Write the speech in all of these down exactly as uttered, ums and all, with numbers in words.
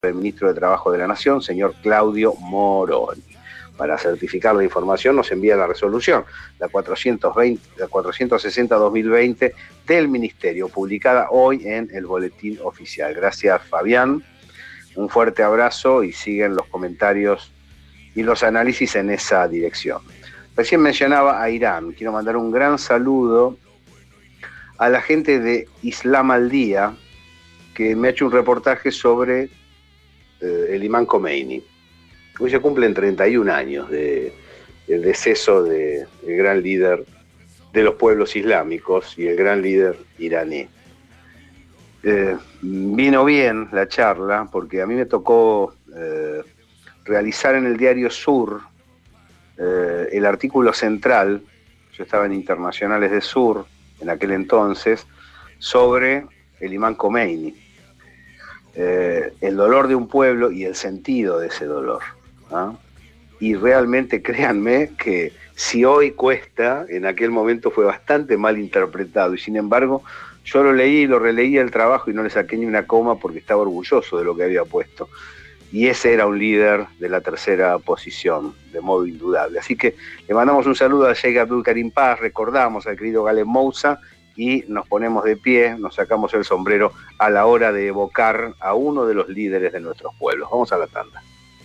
el ministro de Trabajo de la Nación, señor Claudio Moroni. Para certificar la información nos envía la resolución, la cuatrocientos veinte, la cuatrocientos sesenta barra dos mil veinte del Ministerio, publicada hoy en el Boletín Oficial. Gracias, Fabián. Un fuerte abrazo y siguen los comentarios y los análisis en esa dirección. Recién mencionaba a Irán. Quiero mandar un gran saludo a la gente de Islam al Día, que me ha hecho un reportaje sobre eh, el imán Khomeini. Hoy se cumplen treinta y un años de, del deceso del de gran líder de los pueblos islámicos y el gran líder iraní. Eh, vino bien la charla porque a mí me tocó eh, realizar en el diario Sur eh, el artículo central, yo estaba en Internacionales de Sur en aquel entonces, sobre el imán Khomeini, eh, el dolor de un pueblo y el sentido de ese dolor. ¿Ah? Y realmente créanme que si hoy cuesta, en aquel momento fue bastante mal interpretado, y sin embargo yo lo leí, lo releí el trabajo y no le saqué ni una coma porque estaba orgulloso de lo que había puesto, y ese era un líder de la tercera posición, de modo indudable. Así que le mandamos un saludo a Sheikh Abdul Karim Paz, recordamos al querido Galen Moussa y nos ponemos de pie, nos sacamos el sombrero a la hora de evocar a uno de los líderes de nuestros pueblos. Vamos a la tanda.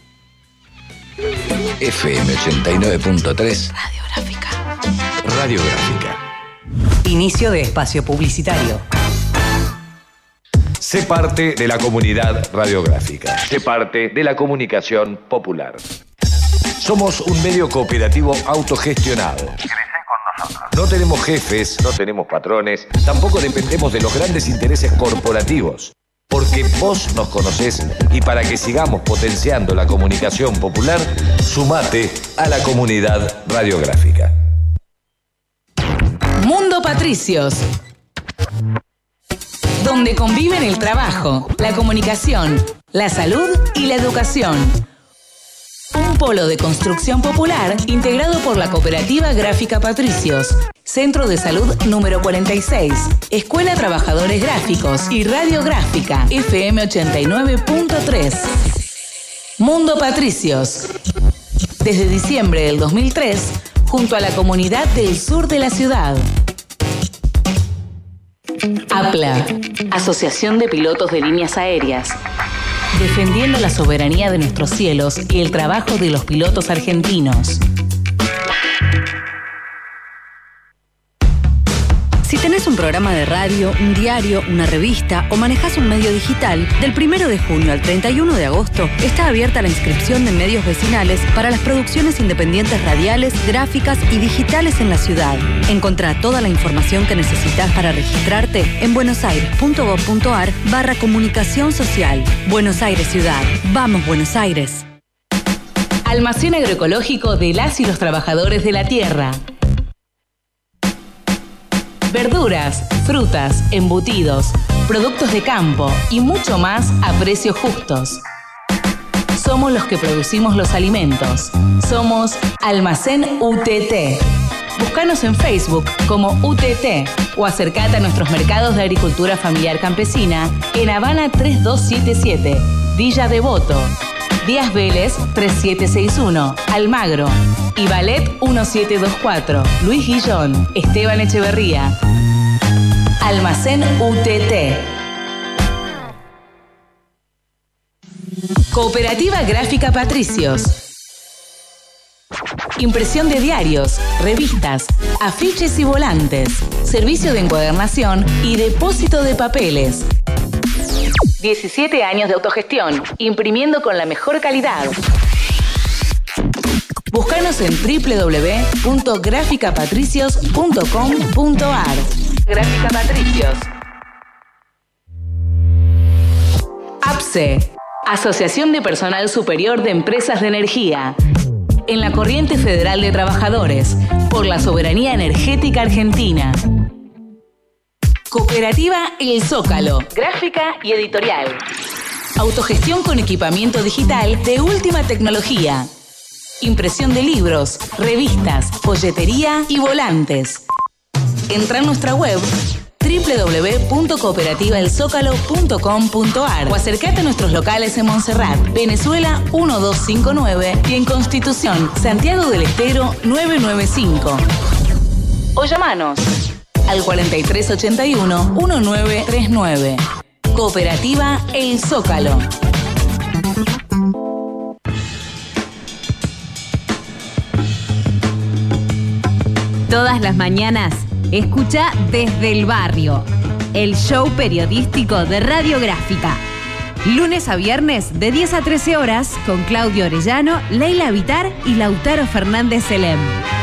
F M ochenta y nueve punto tres Radiográfica. Radiográfica. Inicio de espacio publicitario. Sé parte de la comunidad radiográfica. Sé parte de la comunicación popular. Somos un medio cooperativo autogestionado. No tenemos jefes, no tenemos patrones, tampoco dependemos de los grandes intereses corporativos. Porque vos nos conocés y para que sigamos potenciando la comunicación popular, sumate a la comunidad radiográfica. Mundo Patricios, donde conviven el trabajo, la comunicación, la salud y la educación. Un polo de construcción popular integrado por la Cooperativa Gráfica Patricios, Centro de Salud número cuarenta y seis, Escuela Trabajadores Gráficos y Radiográfica, F M ochenta y nueve punto tres. Mundo Patricios, desde diciembre del dos mil tres, junto a la comunidad del sur de la ciudad. A P L A, Asociación de Pilotos de Líneas Aéreas. Defendiendo la soberanía de nuestros cielos y el trabajo de los pilotos argentinos. Si tenés un programa de radio, un diario, una revista o manejás un medio digital, del primero de junio al treinta y uno de agosto está abierta la inscripción de medios vecinales para las producciones independientes radiales, gráficas y digitales en la ciudad. Encontrá toda la información que necesitas para registrarte en buenosaires.gov.ar barra comunicación social. Buenos Aires Ciudad. ¡Vamos, Buenos Aires! Almacén agroecológico de las y los trabajadores de la tierra. Verduras, frutas, embutidos, productos de campo y mucho más a precios justos. Somos los que producimos los alimentos. Somos Almacén U T T. Búscanos en Facebook como U T T o acercate a nuestros mercados de agricultura familiar campesina en Habana tres dos siete siete, Villa Devoto, Díaz Vélez tres siete seis uno, Almagro y Ballet uno siete dos cuatro, Luis Guillón, Esteban Echeverría. Almacén U T T. Cooperativa Gráfica Patricios. Impresión de diarios, revistas, afiches y volantes. Servicio de encuadernación y depósito de papeles. diecisiete años de autogestión, imprimiendo con la mejor calidad. Búscanos en doble u doble u doble u punto gráfica patricios punto com punto a r. Gráfica Patricios. A P S E, Asociación de Personal Superior de Empresas de Energía. En la Corriente Federal de Trabajadores, por la soberanía energética argentina. Cooperativa El Zócalo, gráfica y editorial. Autogestión con equipamiento digital de última tecnología. Impresión de libros, revistas, folletería y volantes. Entra en nuestra web doble w w w punto cooperativa el zócalo punto com punto a r o acércate a nuestros locales en Montserrat, Venezuela uno dos cinco nueve y en Constitución, Santiago del Estero nueve nueve cinco. O llamanos al cuarenta y tres ochenta y uno diecinueve treinta y nueve. Cooperativa El Zócalo. Todas las mañanas, escucha Desde el Barrio, el show periodístico de Radiográfica. Lunes a viernes de diez a trece horas con Claudio Orellano, Leila Vitar y Lautaro Fernández Selem.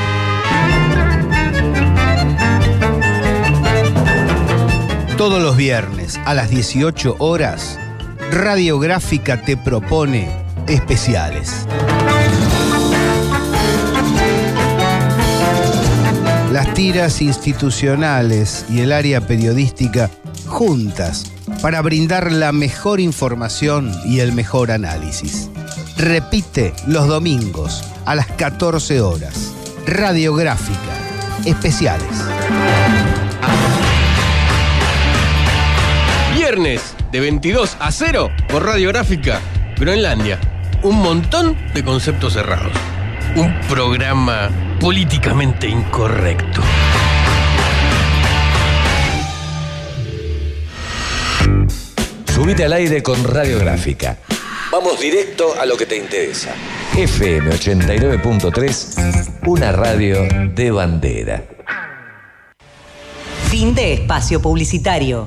Todos los viernes a las dieciocho horas, Radiográfica te propone especiales. Las tiras institucionales y el área periodística juntas para brindar la mejor información y el mejor análisis. Repite los domingos a las catorce horas. Radiográfica, especiales. Viernes de veintidós a cero por Radiográfica, Groenlandia. Un montón de conceptos cerrados. Un programa políticamente incorrecto. Subite al aire con Radiográfica. Vamos directo a lo que te interesa. F M ochenta y nueve punto tres, una radio de bandera. Fin de espacio publicitario.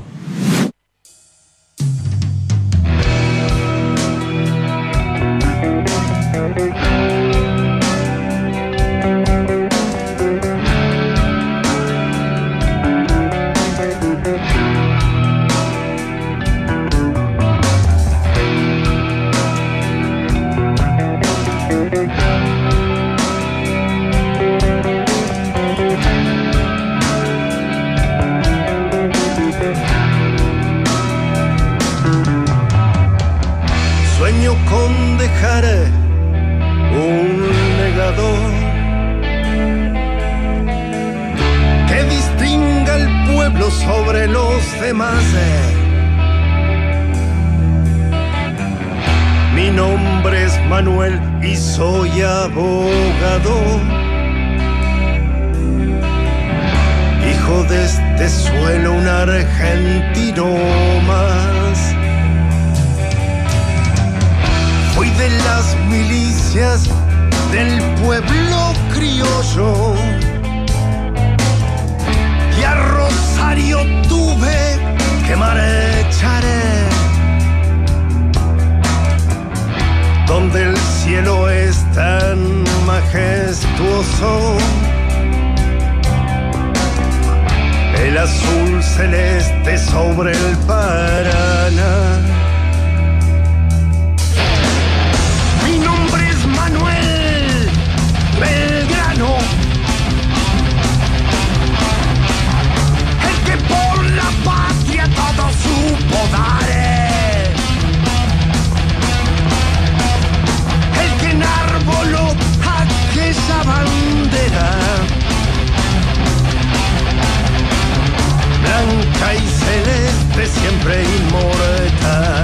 Blanca y celeste, siempre inmortal.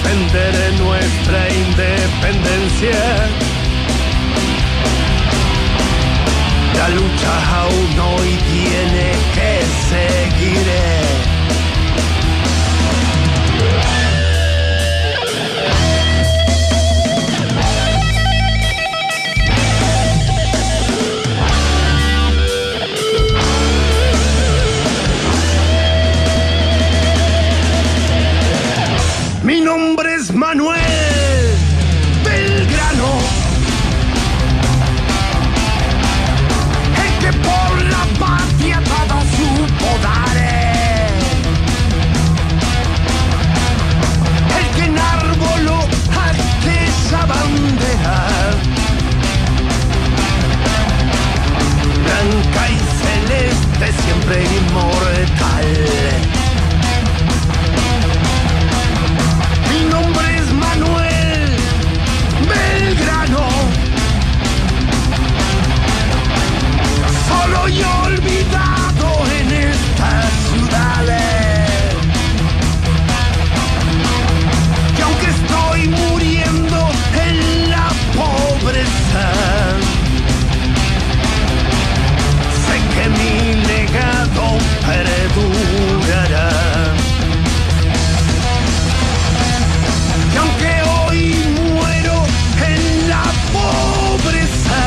defender nuestra independencia. La lucha aún hoy tiene que seguir. Mi nombre es Manuel Belgrano, el que por la patria todo supo dar, el que enarboló aquella bandera blanca y celeste, siempre inmortal. Mi nombre es Manuel Belgrano, solo y olvidado en esta ciudad, que aunque estoy muriendo en la pobreza, sé que mi legado perdurará. Y aunque hoy muero en la pobreza,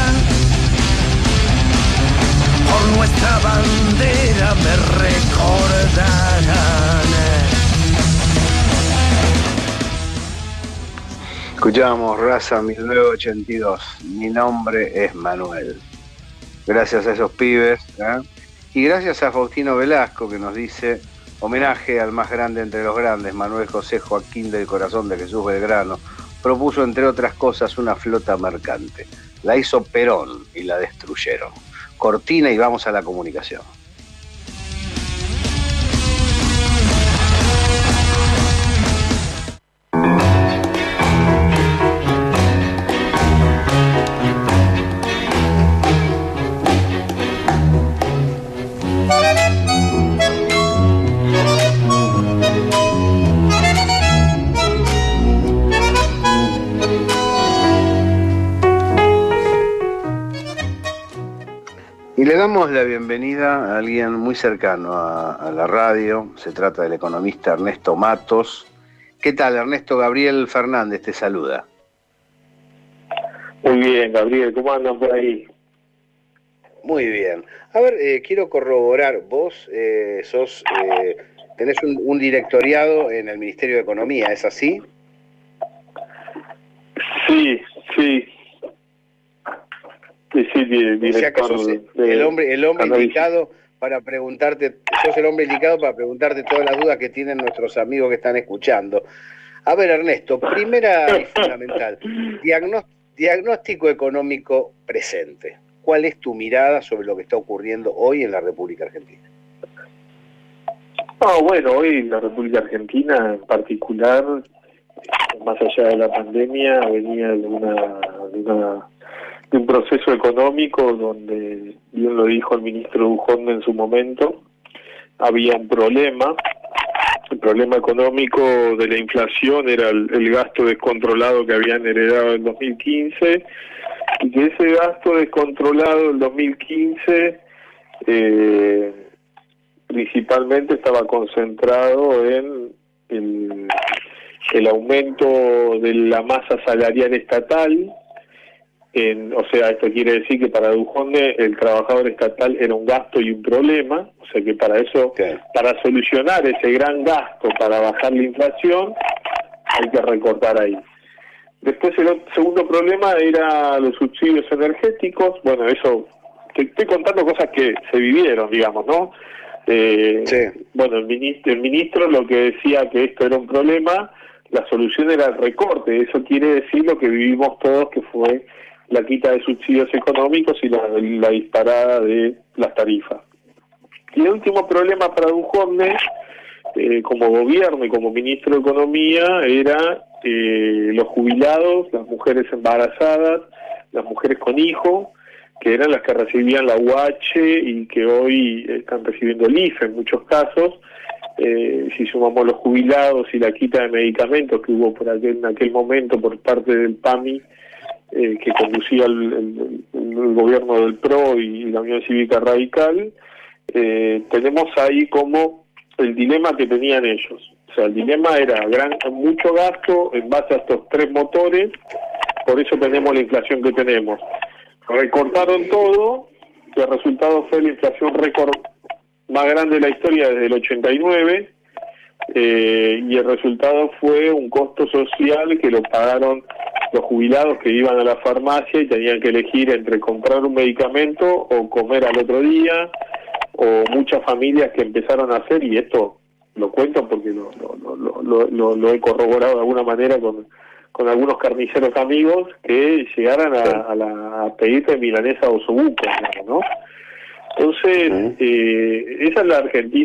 por nuestra bandera me recordarán. Escuchamos Raza mil novecientos ochenta y dos. Mi nombre es Manuel. Gracias a esos pibes, ¿eh? Y gracias a Faustino Velasco, que nos dice: homenaje al más grande entre los grandes, Manuel José Joaquín del Corazón de Jesús Belgrano. Propuso, entre otras cosas, una flota mercante. La hizo Perón y la destruyeron. Cortina y vamos a la comunicación. Y le damos la bienvenida a alguien muy cercano a, a la radio. Se trata del economista Ernesto Matos. ¿Qué tal, Ernesto? Gabriel Fernández te saluda. Muy bien, Gabriel, ¿cómo andan por ahí? Muy bien. A ver, eh, quiero corroborar, vos eh, sos, eh, tenés un, un directoriado en el Ministerio de Economía, ¿es así? Sí, sí. Sí, sí, director, o sea que sos el, el hombre, el hombre indicado para preguntarte, sos el hombre indicado para preguntarte todas las dudas que tienen nuestros amigos que están escuchando. A ver, Ernesto, primera y fundamental, diagnóstico, diagnóstico económico presente. ¿Cuál es tu mirada sobre lo que está ocurriendo hoy en la República Argentina? Oh, bueno, hoy la República Argentina en particular, más allá de la pandemia, venía de una... De una de un proceso económico donde, bien lo dijo el ministro Dujonde en su momento, había un problema. El problema económico de la inflación era el, el gasto descontrolado que habían heredado en dos mil quince, y que ese gasto descontrolado en dos mil quince eh, principalmente estaba concentrado en el, el aumento de la masa salarial estatal. En, o sea, esto quiere decir que para Dujonde el trabajador estatal era un gasto y un problema, o sea que para eso, okay, para solucionar ese gran gasto, para bajar la inflación, hay que recortar ahí. Después el segundo problema era los subsidios energéticos. Bueno, eso, te estoy contando cosas que se vivieron, digamos, ¿no? Eh, sí. Bueno, el ministro, el ministro lo que decía que esto era un problema, la solución era el recorte. Eso quiere decir lo que vivimos todos, que fue la quita de subsidios económicos y la, la disparada de las tarifas. Y el último problema para Dujonde, eh, como gobierno y como ministro de Economía, era eh, los jubilados, las mujeres embarazadas, las mujeres con hijos, que eran las que recibían la U H y que hoy están recibiendo el I F E en muchos casos, eh, si sumamos los jubilados y la quita de medicamentos que hubo por aquel, en aquel momento por parte del P A M I, eh, que conducía el, el, el gobierno del P R O y la Unión Cívica Radical, eh, tenemos ahí como el dilema que tenían ellos. O sea, el dilema era gran, mucho gasto en base a estos tres motores, por eso tenemos la inflación que tenemos. Recortaron todo, y el resultado fue la inflación récord más grande de la historia desde el ochenta y nueve, eh, y el resultado fue un costo social que lo pagaron los jubilados que iban a la farmacia y tenían que elegir entre comprar un medicamento o comer al otro día, o muchas familias que empezaron a hacer, y esto lo cuento porque lo, lo, lo, lo, lo, lo he corroborado de alguna manera con, con algunos carniceros amigos, que llegaran a, a, la, a pedirte milanesa o osobuco, ¿no? Entonces, eh, esa es la Argentina